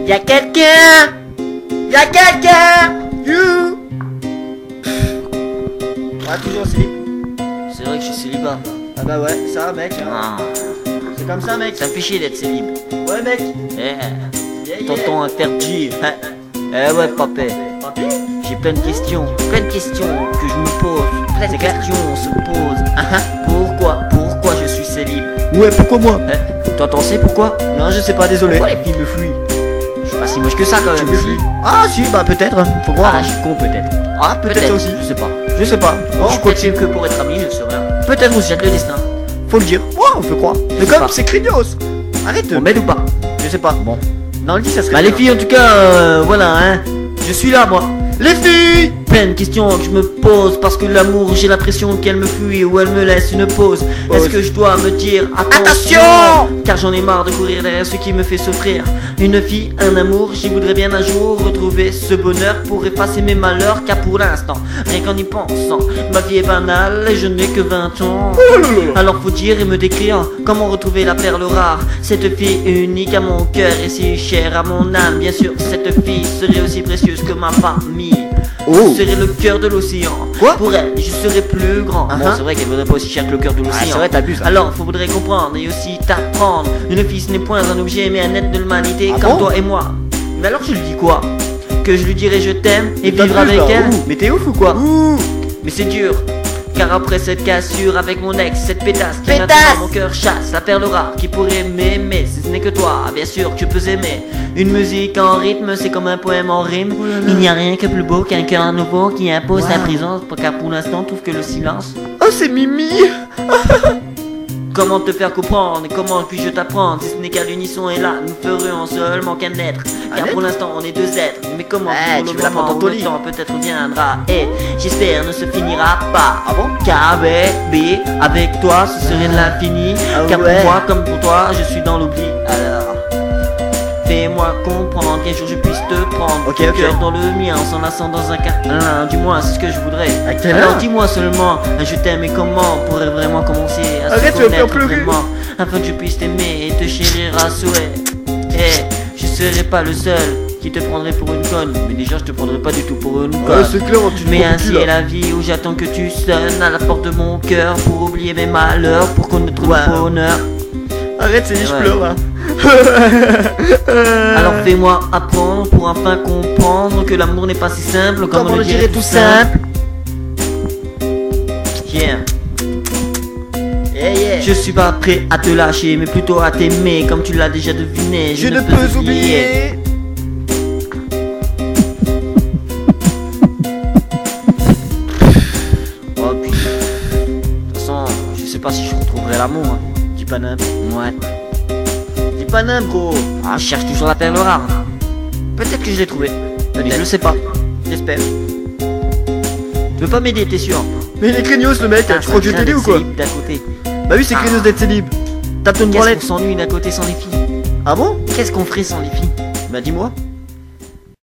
Y'a quelqu'un? Y'a quelqu'un? You? Ah, toujours slip. C'est vrai que je suis célibat. Ah bah ouais, ça mec, hein. Ah, C'est comme ça mec. ça me fait chier d'être célib. Ouais mec. Tonton interdit. Eh ouais, papé. Papy? J'ai plein de questions que je me pose. Plein de questions on se pose. Pourquoi je suis célib? Ouais, pourquoi moi? Toi t'en sais pourquoi? Non, je sais pas, désolé. Pourquoi les filles me fuient? Je suis pas si moche que ça quand Tu même. me fuis? Ah si, bah peut-être, faut voir. Ah, je suis con peut-être. Ah, peut-être aussi. Je sais pas. Je sais pas. Oh, je Je continue. continue que pour être ami, je sais rien. Peut-être aussi. Jette le destin. Faut le dire. Ouais, on peut croire. Mais sais comme pas. c'est craignos. Arrête. On m'aide ou pas? Je sais pas. Bon. Dans le lit, ça serait. Bah les bien. filles en tout cas, voilà hein. Je suis là moi. Les filles. Plein de questions que je me pose parce que l'amour j'ai l'impression qu'elle me fuit ou elle me laisse une pause. Est-ce que je dois me dire attention? Car j'en ai marre de courir derrière ce qui me fait souffrir. Une fille, un amour, j'y voudrais bien un jour retrouver ce bonheur pour effacer mes malheurs. Car pour l'instant, rien qu'en y pensant, ma vie est banale et je n'ai que 20 ans. Alors faut dire et me décrire comment retrouver la perle rare. Cette fille unique à mon cœur et si chère à mon âme. Bien sûr, cette fille serait aussi précieuse que ma famille. Oh. Je serais le cœur de l'océan. Quoi? Pour elle, je serais plus grand. Bon, Uh-huh. c'est vrai qu'elle vaudrait pas aussi cher que le cœur de Ah, l'océan. c'est vrai, t'abuses. Hein. Alors, faudrait comprendre et aussi t'apprendre. Une fille, ce n'est point un objet, mais un être de l'humanité Ah comme bon? toi et moi. Mais alors, je lui dis quoi? Que je lui dirai je t'aime et T'abuses, vivre avec là. elle? Ouh. Mais t'es ouf ou quoi? Ouh. Mais c'est dur. Car après cette cassure avec mon ex, cette pétasse qui Pétasse! maintenant mon cœur chasse, la perle rare qui pourrait m'aimer, si ce n'est que toi, bien sûr tu peux aimer. Une musique en rythme, c'est comme un poème en rime. Il n'y a rien que plus beau qu'un cœur nouveau qui impose sa Wow. présence, car pour l'instant trouve que le silence. Oh, c'est Mimi. Comment te faire comprendre, comment puis-je t'apprendre, si ce n'est qu'à l'unisson et là, nous ferions seulement qu'un être. Car être? pour l'instant on est deux êtres, mais comment Ouais, pour tu le veux la moment prendre dans où ton le lit. temps peut-être viendra et j'espère ne se finira pas. Ah bon? Car bébé, avec toi ce serait de l'infini. Ah Car ouais. pour moi comme pour toi, je suis dans l'oubli. Alors, fais-moi comprendre qu'un jour je puisse te prendre. Ok, ton ok. cœur dans le mien, en s'enlaçant dans un câlin. Du moins, c'est ce que je voudrais. À quelle Alors heure? dis-moi seulement, je t'aime et comment on pourrait vraiment commencer à se Arrête, tu vas me faire connaître pleurer. vraiment, afin que je puisse t'aimer et te chérir à souhait. Et je serai pas le seul qui te prendrait pour une conne, mais déjà je te prendrais pas du tout pour une Ouais, conne. c'est clair, tu te Mais prends pour ainsi qui, là? est la vie où j'attends que tu sonnes à la porte de mon cœur pour oublier mes malheurs, pour qu'on ne trouve Ouais. le bonheur. Arrête, c'est dit, je Ouais. pleure là. Alors fais-moi apprendre pour enfin comprendre que l'amour n'est pas si simple comme on le dirait tout simple. Yeah. Yeah, yeah. Je suis pas prêt à te lâcher, mais plutôt à t'aimer, comme tu l'as déjà deviné. Je ne peux oublier. Oh puis, de toute façon, je sais pas si je retrouverai l'amour. Hein. Dis pas nimp. Ouais. Dis pas nimp, gros. Ah, je cherche toujours la perle rare. Peut-être que je l'ai trouvé. Mais je le sais pas. J'espère. Tu veux pas m'aider, t'es sûr? Mais il est craignos le mec, tu crois que je vais t'aider ou quoi? D'à côté. Bah oui, c'est craignos d'être célib. Tape ton Qu'est-ce branlette. qu'on s'ennuie d'à côté sans les filles? Ah bon? Qu'est-ce qu'on ferait sans les filles? Bah dis-moi.